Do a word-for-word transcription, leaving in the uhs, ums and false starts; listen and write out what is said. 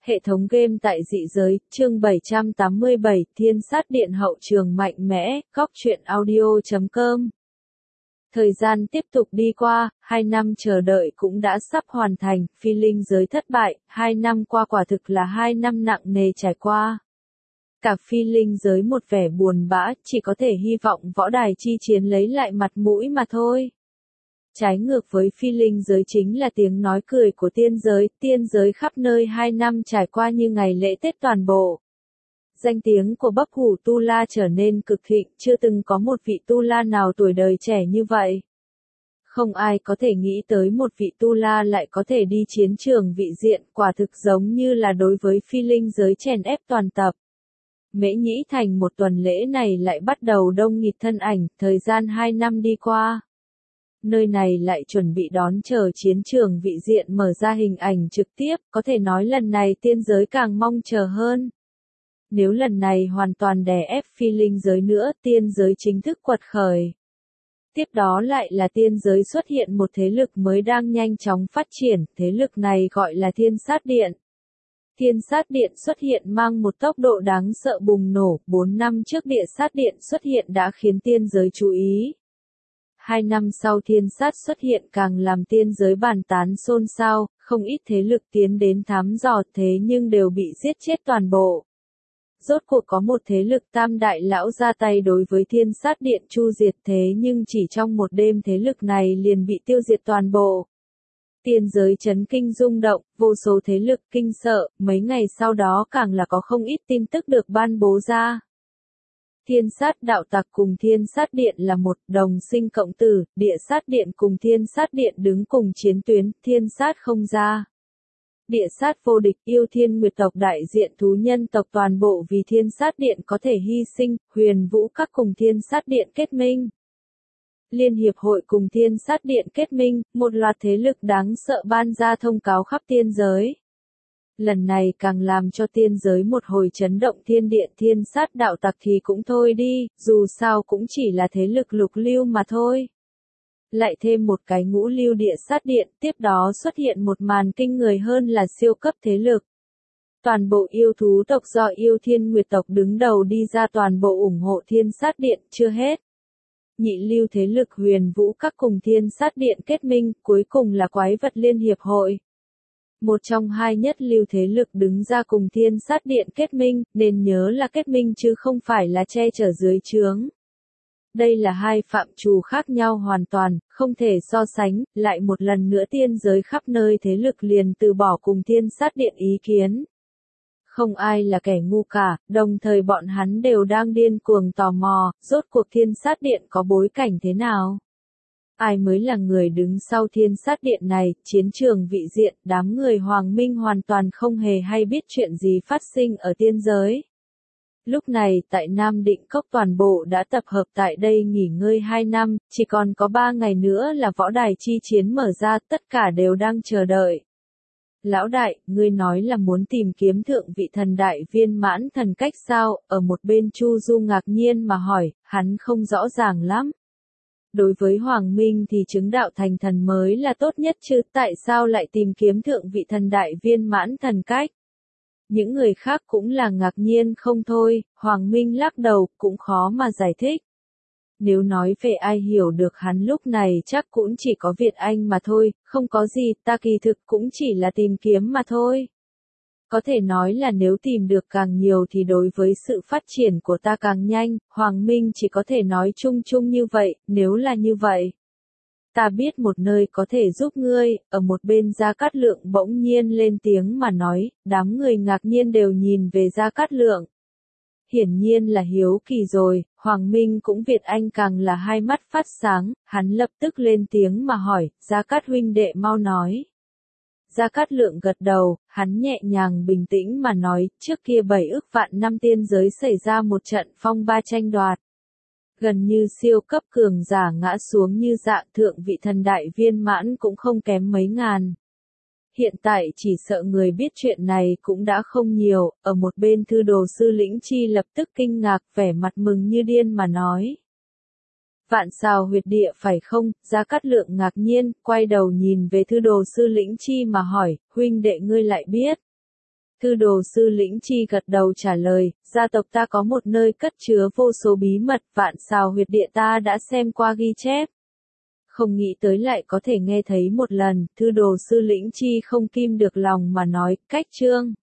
Hệ thống game tại dị giới, chương bảy trăm tám mươi bảy, Thiên Sát Điện hậu trường mạnh mẽ, góc truyện audio chấm com. Thời gian tiếp tục đi qua, hai năm chờ đợi cũng đã sắp hoàn thành, phi linh giới thất bại, hai năm qua quả thực là hai năm nặng nề trải qua. Cả phi linh giới một vẻ buồn bã, chỉ có thể hy vọng võ đài chi chiến lấy lại mặt mũi mà thôi. Trái ngược với phi linh giới chính là tiếng nói cười của tiên giới, tiên giới khắp nơi hai năm trải qua như ngày lễ Tết toàn bộ. Danh tiếng của Bấp Hủ Tu La trở nên cực thịnh, chưa từng có một vị Tu La nào tuổi đời trẻ như vậy. Không ai có thể nghĩ tới một vị Tu La lại có thể đi chiến trường vị diện, quả thực giống như là đối với phi linh giới chèn ép toàn tập. Mễ Nhĩ Thành một tuần lễ này lại bắt đầu đông nghịt thân ảnh, thời gian hai năm đi qua. Nơi này lại chuẩn bị đón chờ chiến trường vị diện mở ra hình ảnh trực tiếp, có thể nói lần này tiên giới càng mong chờ hơn. Nếu lần này hoàn toàn đè ép phi linh giới nữa, tiên giới chính thức quật khởi. Tiếp đó lại là tiên giới xuất hiện một thế lực mới đang nhanh chóng phát triển, thế lực này gọi là Thiên Sát Điện. Thiên Sát Điện xuất hiện mang một tốc độ đáng sợ bùng nổ, bốn năm trước Địa Sát Điện xuất hiện đã khiến tiên giới chú ý. Hai năm sau Thiên Sát xuất hiện càng làm tiên giới bàn tán xôn xao, không ít thế lực tiến đến thám dò thế nhưng đều bị giết chết toàn bộ. Rốt cuộc có một thế lực tam đại lão ra tay đối với Thiên Sát Điện chu diệt thế nhưng chỉ trong một đêm thế lực này liền bị tiêu diệt toàn bộ. Tiên giới chấn kinh rung động, vô số thế lực kinh sợ, mấy ngày sau đó càng là có không ít tin tức được ban bố ra. Thiên Sát đạo tặc cùng Thiên Sát Điện là một đồng sinh cộng tử, Địa Sát Điện cùng Thiên Sát Điện đứng cùng chiến tuyến, Thiên Sát không ra. Địa Sát vô địch, yêu thiên nguyệt tộc đại diện thú nhân tộc toàn bộ vì Thiên Sát Điện có thể hy sinh, huyền vũ các cùng Thiên Sát Điện kết minh. Liên hiệp hội cùng Thiên Sát Điện kết minh, một loạt thế lực đáng sợ ban ra thông cáo khắp tiên giới. Lần này càng làm cho tiên giới một hồi chấn động thiên điện Thiên Sát đạo tặc thì cũng thôi đi, dù sao cũng chỉ là thế lực lục lưu mà thôi. Lại thêm một cái ngũ lưu Địa Sát Điện, tiếp đó xuất hiện một màn kinh người hơn là siêu cấp thế lực. Toàn bộ yêu thú tộc do yêu thiên nguyệt tộc đứng đầu đi ra toàn bộ ủng hộ Thiên Sát Điện, chưa hết. Nhị lưu thế lực huyền vũ các cùng Thiên Sát Điện kết minh, cuối cùng là quái vật liên hiệp hội. Một trong hai nhất lưu thế lực đứng ra cùng Thiên Sát Điện kết minh, nên nhớ là kết minh chứ không phải là che chở dưới trướng. Đây là hai phạm trù khác nhau hoàn toàn, không thể so sánh, lại một lần nữa tiên giới khắp nơi thế lực liền từ bỏ cùng Thiên Sát Điện ý kiến. Không ai là kẻ ngu cả, đồng thời bọn hắn đều đang điên cuồng tò mò, rốt cuộc Thiên Sát Điện có bối cảnh thế nào? Ai mới là người đứng sau Thiên Sát Điện này, chiến trường vị diện, đám người Hoàng Minh hoàn toàn không hề hay biết chuyện gì phát sinh ở tiên giới. Lúc này, tại Nam Định Cốc toàn bộ đã tập hợp tại đây nghỉ ngơi hai năm, chỉ còn có ba ngày nữa là võ đài chi chiến mở ra, tất cả đều đang chờ đợi. Lão đại, ngươi nói là muốn tìm kiếm thượng vị thần đại viên mãn thần cách sao, ở một bên Chu Du ngạc nhiên mà hỏi, hắn không rõ ràng lắm. Đối với Hoàng Minh thì chứng đạo thành thần mới là tốt nhất chứ, tại sao lại tìm kiếm thượng vị thần đại viên mãn thần cách? Những người khác cũng là ngạc nhiên không thôi, Hoàng Minh lắc đầu, cũng khó mà giải thích. Nếu nói về ai hiểu được hắn lúc này chắc cũng chỉ có Việt Anh mà thôi, không có gì, ta kỳ thực cũng chỉ là tìm kiếm mà thôi. Có thể nói là nếu tìm được càng nhiều thì đối với sự phát triển của ta càng nhanh, Hoàng Minh chỉ có thể nói chung chung như vậy, nếu là như vậy. Ta biết một nơi có thể giúp ngươi, ở một bên Gia Cát Lượng bỗng nhiên lên tiếng mà nói, đám người ngạc nhiên đều nhìn về Gia Cát Lượng. Hiển nhiên là hiếu kỳ rồi, Hoàng Minh cũng Việt Anh càng là hai mắt phát sáng, hắn lập tức lên tiếng mà hỏi, Gia Cát huynh đệ mau nói. Gia Cát Lượng gật đầu, hắn nhẹ nhàng bình tĩnh mà nói, trước kia bảy ức vạn năm tiên giới xảy ra một trận phong ba tranh đoạt. Gần như siêu cấp cường giả ngã xuống như dạ thượng vị thần đại viên mãn cũng không kém mấy ngàn. Hiện tại chỉ sợ người biết chuyện này cũng đã không nhiều, ở một bên thư đồ sư Lĩnh Chi lập tức kinh ngạc vẻ mặt mừng như điên mà nói. Vạn Xào huyệt địa phải không? Gia Cát Lượng ngạc nhiên, quay đầu nhìn về thư đồ sư Lĩnh Chi mà hỏi, huynh đệ ngươi lại biết. Thư đồ sư Lĩnh Chi gật đầu trả lời, gia tộc ta có một nơi cất chứa vô số bí mật, vạn xào huyệt địa ta đã xem qua ghi chép. Không nghĩ tới lại có thể nghe thấy một lần, thư đồ sư Lĩnh Chi không kim được lòng mà nói, cách chương.